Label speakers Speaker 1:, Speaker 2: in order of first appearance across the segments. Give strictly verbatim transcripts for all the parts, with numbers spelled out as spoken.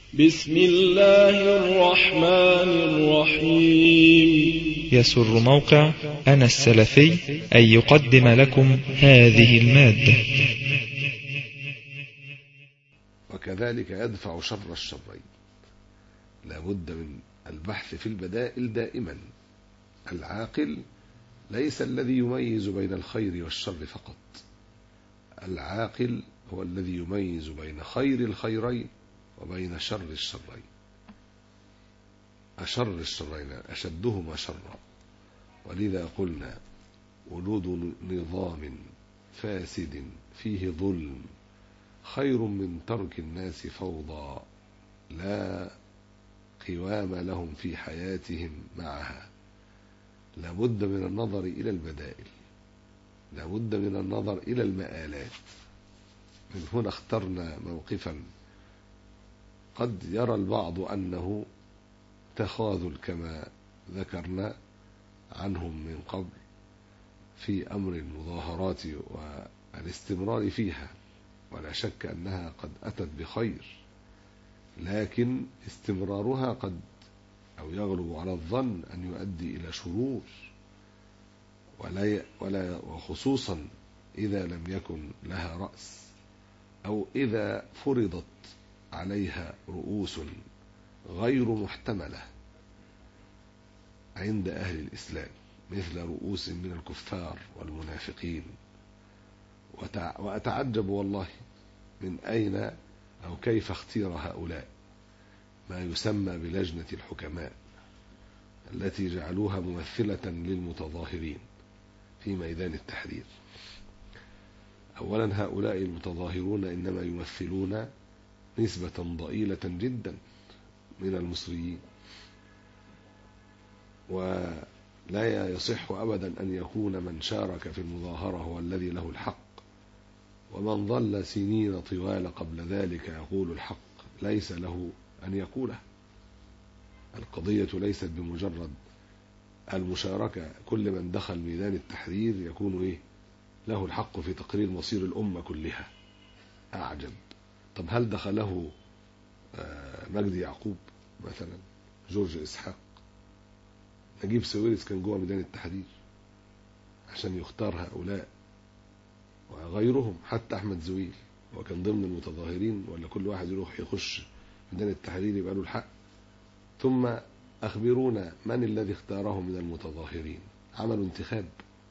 Speaker 1: بسم الله الرحمن الرحيم.
Speaker 2: يسر موقع أنا السلفي أن يقدم لكم هذه المادة.
Speaker 3: وكذلك يدفع شر الشرين. لا بد من البحث في البدائل دائما. العاقل ليس الذي يميز بين الخير والشر فقط، العاقل هو الذي يميز بين خير الخيرين وبين شر الشرين. أشر الشرين أشدهما شرا، ولذا قلنا وجود نظام فاسد فيه ظلم خير من ترك الناس فوضى لا قوام لهم في حياتهم معها. لابد من النظر إلى البدائل، لابد من النظر إلى المآلات. من هنا اخترنا موقفا قد يرى البعض أنه تخاذل كما ذكرنا عنهم من قبل في أمر المظاهرات والاستمرار فيها، ولا شك أنها قد أتت بخير، لكن استمرارها قد أو يغلب على الظن أن يؤدي إلى شرور، ولا ولا وخصوصا إذا لم يكن لها رأس، أو إذا فرضت عليها رؤوس غير محتملة عند أهل الإسلام، مثل رؤوس من الكفار والمنافقين. وأتعجب والله من أين أو كيف اختير هؤلاء ما يسمى بلجنة الحكماء التي جعلوها ممثلة للمتظاهرين في ميدان التحرير. أولا هؤلاء المتظاهرون إنما يمثلون نسبة ضئيلة جدا من المصريين، ولا يصح أبدا أن يكون من شارك في المظاهرة هو الذي له الحق، ومن ظل سنين طوال قبل ذلك يقول الحق ليس له أن يقوله. القضية ليست بمجرد المشاركة، كل من دخل ميدان التحرير يكون إيه؟ له الحق في تقرير مصير الأمة كلها. أعجب. طب هل دخله مجدي يعقوب مثلا، جورج إسحاق، نجيب ساويرس كان جوه ميدان التحرير عشان يختار هؤلاء وغيرهم، حتى أحمد زويل وكان ضمن المتظاهرين، ولا كل واحد يروح يخش ميدان التحرير يبقى له الحق؟ ثم أخبرونا من الذي اختاره من المتظاهرين؟ عملوا انتخاب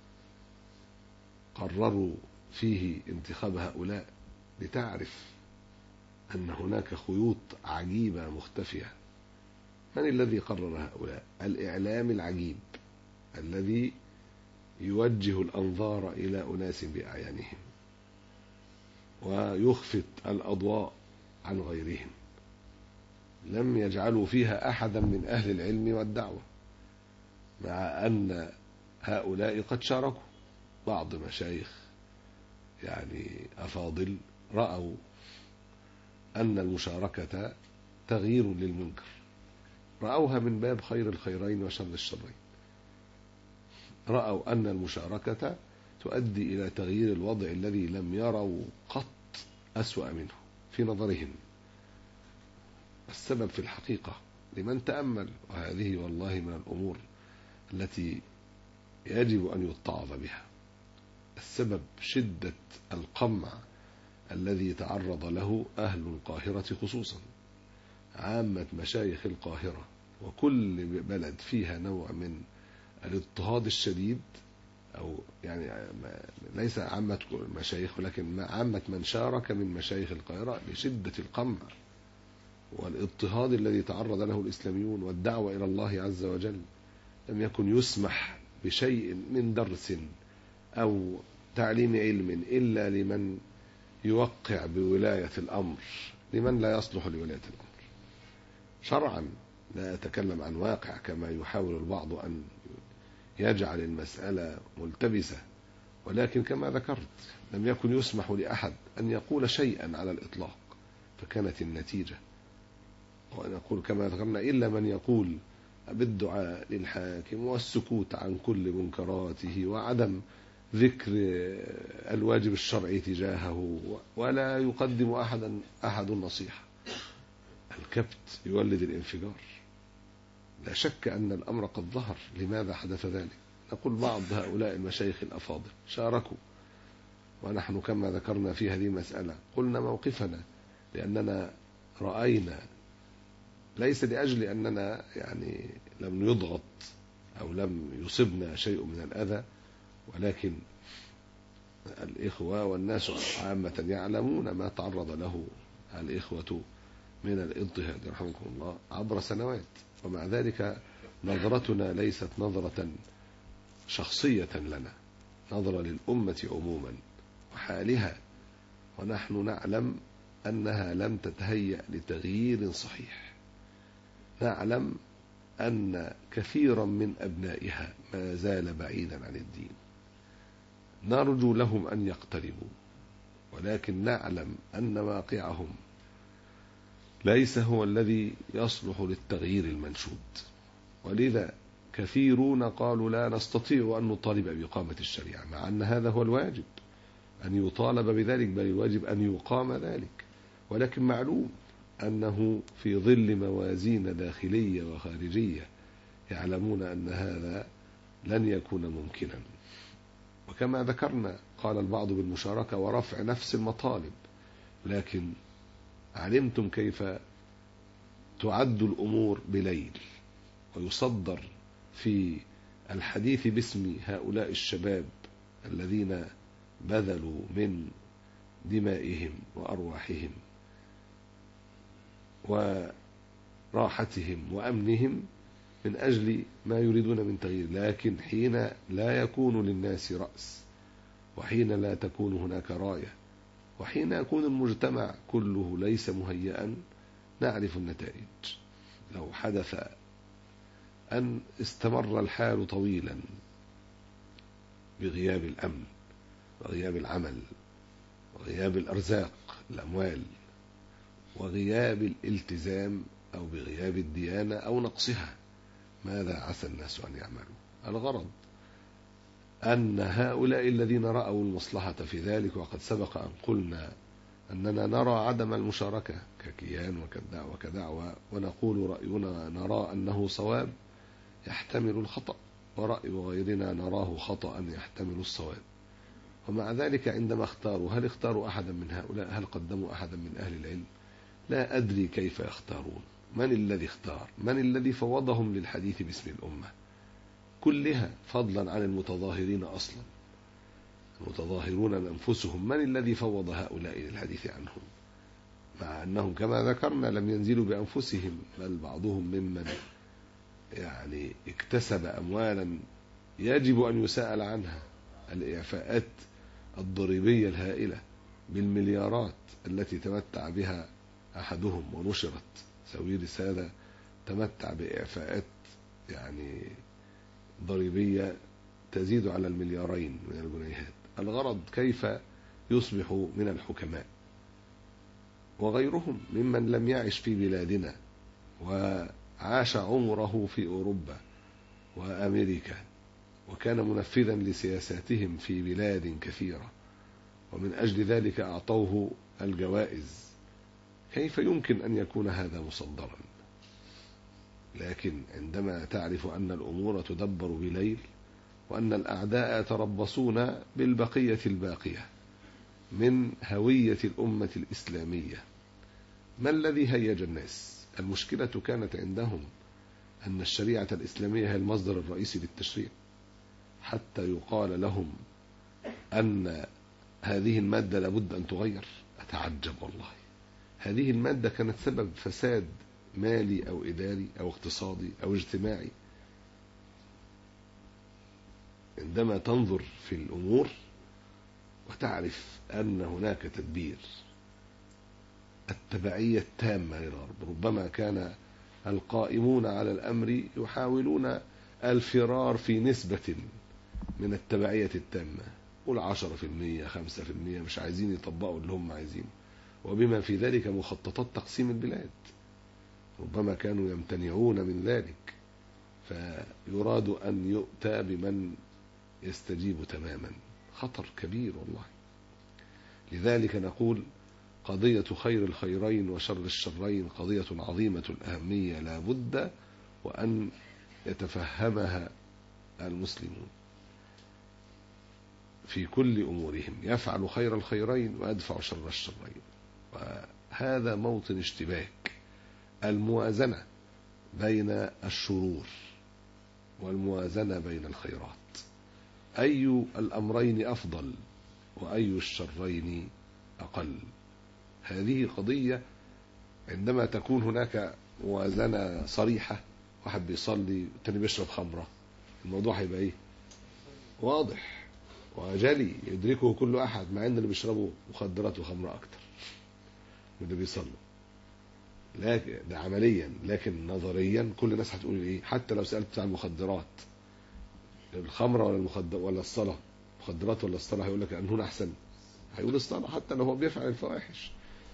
Speaker 3: قرروا فيه انتخاب هؤلاء لتعرف أن هناك خيوط عجيبة مختفية. من الذي قرر هؤلاء؟ الإعلام العجيب الذي يوجه الأنظار إلى أناس بأعيانهم ويخفت الأضواء عن غيرهم. لم يجعلوا فيها أحدا من أهل العلم والدعوة، مع أن هؤلاء قد شاركوا. بعض مشايخ يعني أفاضل رأوا أن المشاركة تغيير للمنكر، رأوها من باب خير الخيرين وشر الشرين، رأوا أن المشاركة تؤدي إلى تغيير الوضع الذي لم يروا قط أسوأ منه في نظرهم. السبب في الحقيقة لمن تأمل، وهذه والله من الأمور التي يجب أن يتعظ بها، السبب شدة القمع الذي تعرض له أهل القاهرة خصوصا. عامة مشايخ القاهرة وكل بلد فيها نوع من الاضطهاد الشديد، أو يعني ليس عامة مشايخ ولكن عامة من شارك من مشايخ القاهرة، لشدة القمع والاضطهاد الذي تعرض له الإسلاميون والدعوة إلى الله عز وجل. لم يكن يسمح بشيء من درس أو تعليم علم إلا لمن يوقع بولاية الأمر، لمن لا يصلح لولاية الأمر شرعا. لا أتكلم عن واقع كما يحاول البعض أن يجعل المسألة ملتبسة، ولكن كما ذكرت لم يكن يسمح لأحد أن يقول شيئا على الإطلاق، فكانت النتيجة، ونقول كما ذكرنا، إلا من يقول بالدعاء للحاكم والسكوت عن كل منكراته وعدم ذكر الواجب الشرعي تجاهه، ولا يقدم أحدا أحد النصيحة. الكبت يولد الانفجار. لا شك أن الأمر قد ظهر. لماذا حدث ذلك؟ نقول بعض هؤلاء المشايخ الأفاضل شاركوا، ونحن كما ذكرنا في هذه المسألة قلنا موقفنا، لأننا رأينا، ليس لأجل أننا يعني لم يضغط أو لم يصبنا شيء من الأذى، ولكن الإخوة والناس عامة يعلمون ما تعرض له الإخوة من الاضطهاد رحمكم الله عبر سنوات، ومع ذلك نظرتنا ليست نظرة شخصية لنا، نظرة للأمة عموما وحالها، ونحن نعلم أنها لم تتهيأ لتغيير صحيح. نعلم أن كثيرا من أبنائها ما زال بعيدا عن الدين، نرجو لهم أن يقتربوا، ولكن نعلم أن واقعهم ليس هو الذي يصلح للتغيير المنشود. ولذا كثيرون قالوا لا نستطيع أن نطالب بإقامة الشريعة، مع أن هذا هو الواجب أن يطالب بذلك، بل الواجب أن يقام ذلك، ولكن معلوم أنه في ظل موازين داخلية وخارجية يعلمون أن هذا لن يكون ممكنا. وكما ذكرنا قال البعض بالمشاركة ورفع نفس المطالب، لكن علمتم كيف تعد الأمور بليل، ويصدر في الحديث باسم هؤلاء الشباب الذين بذلوا من دمائهم وأرواحهم وراحتهم وأمنهم من أجل ما يريدون من تغيير، لكن حين لا يكون للناس رأس، وحين لا تكون هناك راية، وحين يكون المجتمع كله ليس مهيئا، نعرف النتائج. لو حدث أن استمر الحال طويلا بغياب الأمن وغياب العمل وغياب الأرزاق الأموال وغياب الالتزام أو بغياب الديانة أو نقصها، ماذا عسى الناس أن يعملوا؟ الغرض أن هؤلاء الذين رأوا المصلحة في ذلك، وقد سبق أن قلنا أننا نرى عدم المشاركة ككيان وكدعوة، ونقول رأينا نرى أنه صواب يحتمل الخطأ، ورأي غيرنا نراه خطأ يحتمل الصواب. ومع ذلك عندما اختاروا، هل اختاروا أحدا من هؤلاء؟ هل قدموا أحدا من أهل العلم؟ لا أدري كيف يختارون. من الذي اختار؟ من الذي فوضهم للحديث باسم الأمة كلها، فضلا عن المتظاهرين أصلا؟ المتظاهرون أنفسهم من الذي فوض هؤلاء للحديث عنهم؟ مع أنهم كما ذكرنا لم ينزلوا بأنفسهم، بل بعضهم ممن يعني اكتسب أموالا يجب أن يسأل عنها، الإعفاءات الضريبية الهائلة بالمليارات التي تمتع بها أحدهم، ونشرت ساويرس هذا تمتع بإعفاءات يعني ضريبية تزيد على المليارين من الجنيهات. الغرض كيف يصبح من الحكماء، وغيرهم ممن لم يعش في بلادنا وعاش عمره في أوروبا وأمريكا، وكان منفذا لسياساتهم في بلاد كثيرة، ومن أجل ذلك أعطوه الجوائز. كيف يمكن أن يكون هذا مصدرا؟ لكن عندما تعرف أن الأمور تدبر بليل، وأن الأعداء يتربصون بالبقية الباقية من هوية الأمة الإسلامية، ما الذي هيج الناس؟ المشكلة كانت عندهم أن الشريعة الإسلامية هي المصدر الرئيسي للتشريع، حتى يقال لهم أن هذه المادة لابد أن تغير. أتعجب والله، هذه المادة كانت سبب فساد مالي أو إداري أو اقتصادي أو اجتماعي. عندما تنظر في الأمور وتعرف أن هناك تدبير، التبعية التامة للغرب، ربما كان القائمون على الأمر يحاولون الفرار في نسبة من التبعية التامة، قول عشرة في المية خمسة في المية، مش عايزين يطبقوا اللي هم عايزين، وبما في ذلك مخططات تقسيم البلاد، ربما كانوا يمتنعون من ذلك، فيراد أن يؤتى بمن يستجيب تماما. خطر كبير والله. لذلك نقول قضية خير الخيرين وشر الشرين قضية عظيمة الأهمية لا بد وأن يتفهمها المسلمون في كل أمورهم، يفعل خير الخيرين ويدفع شر الشرين. وهذا موطن اشتباك الموازنة بين الشرور والموازنة بين الخيرات، أي الأمرين أفضل وأي الشرين أقل. هذه قضية عندما تكون هناك موازنة صريحة، واحد بيصلي والتاني بيشرب خمرة، الموضوع هيبقى ايه؟ واضح وجلي يدركه كل أحد، مع ان اللي بيشربوا مخدرات وخمرة أكتر من اللي بيصلوا، لكن ده عمليا، لكن نظريا كل الناس هتقول ايه؟ حتى لو سألت بتاع المخدرات الخمرة ولا المخدر ولا الصلاة، مخدرات ولا الصلاة، هيقول لك أنهون أحسن؟ هيقول الصلاة حتى لو هو بيفعل الفواحش.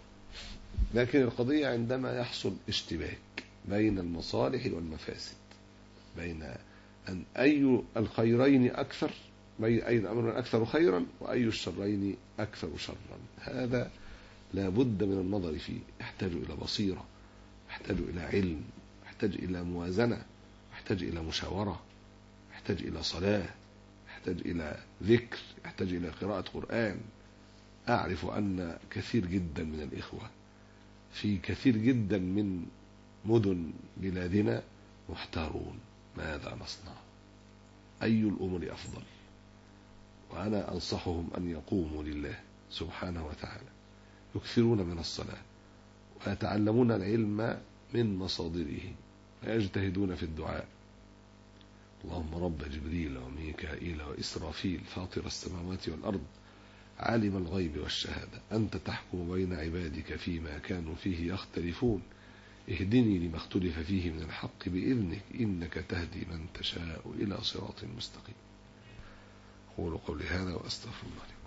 Speaker 3: لكن القضية عندما يحصل اشتباك بين المصالح والمفاسد، بين أن أي الخيرين أكثر، أي الأمر أكثر خيرا وأي الشرين أكثر شرا، هذا لا بد من النظر فيه. يحتاج إلى بصيرة، يحتاج إلى علم، يحتاج إلى موازنة، يحتاج إلى مشاورة، يحتاج إلى صلاة، يحتاج إلى ذكر، يحتاج إلى قراءة قرآن. أعرف أن كثير جدا من الإخوة في كثير جدا من مدن بلادنا محتارون، ماذا نصنع؟ أي الأمور أفضل؟ وأنا أنصحهم أن يقوموا لله سبحانه وتعالى، يكثرون من الصلاة ويتعلمون العلم من مصادره ويجتهدون في الدعاء. اللهم رب جبريل وميكائيل وإسرافيل فاطر السماوات والأرض عالم الغيب والشهادة، أنت تحكم بين عبادك فيما كانوا فيه يختلفون، اهدني لما اختلف فيه من الحق بإذنك إنك تهدي من تشاء إلى صراط مستقيم. أقول قولي هذا وأستغفر الله لكم.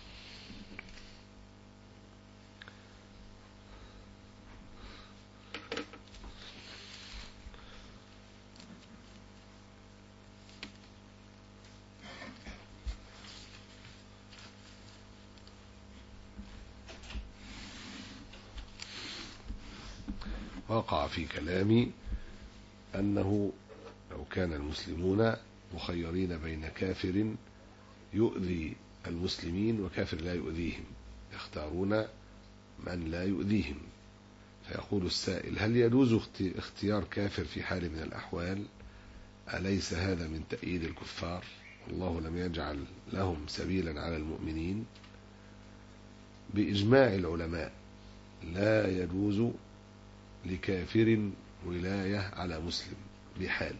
Speaker 3: وقع في كلامي أنه لو كان المسلمون مخيرين بين كافر يؤذي المسلمين وكافر لا يؤذيهم، يختارون من لا يؤذيهم. فيقول السائل: هل يجوز اختيار كافر في حال من الأحوال؟ أليس هذا من تأييد الكفار؟ الله لم يجعل لهم سبيلا على المؤمنين. بإجماع العلماء لا يجوز لكافر ولاية على مسلم بحال،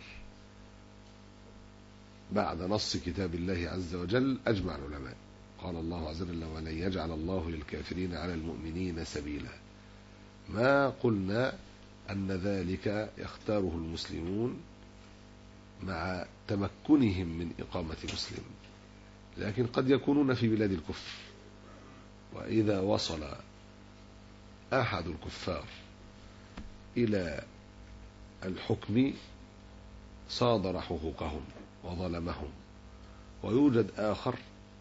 Speaker 3: بعد نص كتاب الله عز وجل أجمع العلماء. قال الله عز وجل: ولن يجعل الله للكافرين على المؤمنين سبيلا. ما قلنا أن ذلك يختاره المسلمون مع تمكنهم من إقامة مسلم، لكن قد يكونون في بلاد الكفر، وإذا وصل أحد الكفار إلى الحكم صادر حقوقهم وظلمهم، ويوجد آخر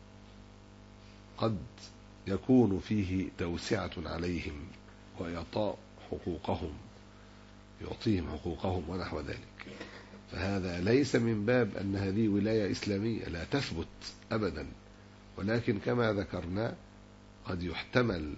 Speaker 3: قد يكون فيه توسعة عليهم وإعطاء حقوقهم، يعطيهم حقوقهم ونحو ذلك. فهذا ليس من باب أن هذه ولاية إسلامية، لا تثبت أبدا، ولكن كما ذكرنا قد يحتمل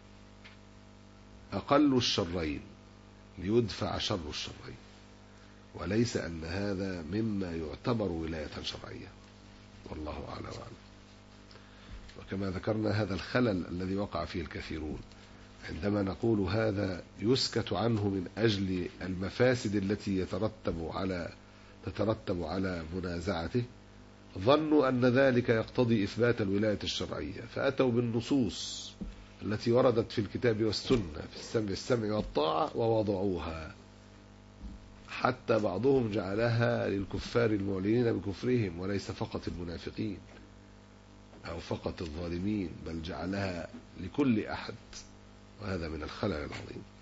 Speaker 3: أقل الشرين ليدفع شر الشرين، وليس أن هذا مما يعتبر ولاية شرعية، والله أعلم وأعلم. وكما ذكرنا هذا الخلل الذي وقع فيه الكثيرون، عندما نقول هذا يسكت عنه من أجل المفاسد التي يترتب على تترتب على منازعته، ظنوا أن ذلك يقتضي إثبات الولاية الشرعية، فأتوا بالنصوص التي وردت في الكتاب والسنة في السمع, السمع والطاعة ووضعوها، حتى بعضهم جعلها للكفار المعلنين بكفرهم، وليس فقط المنافقين أو فقط الظالمين، بل جعلها لكل أحد، وهذا من الخلل العظيم.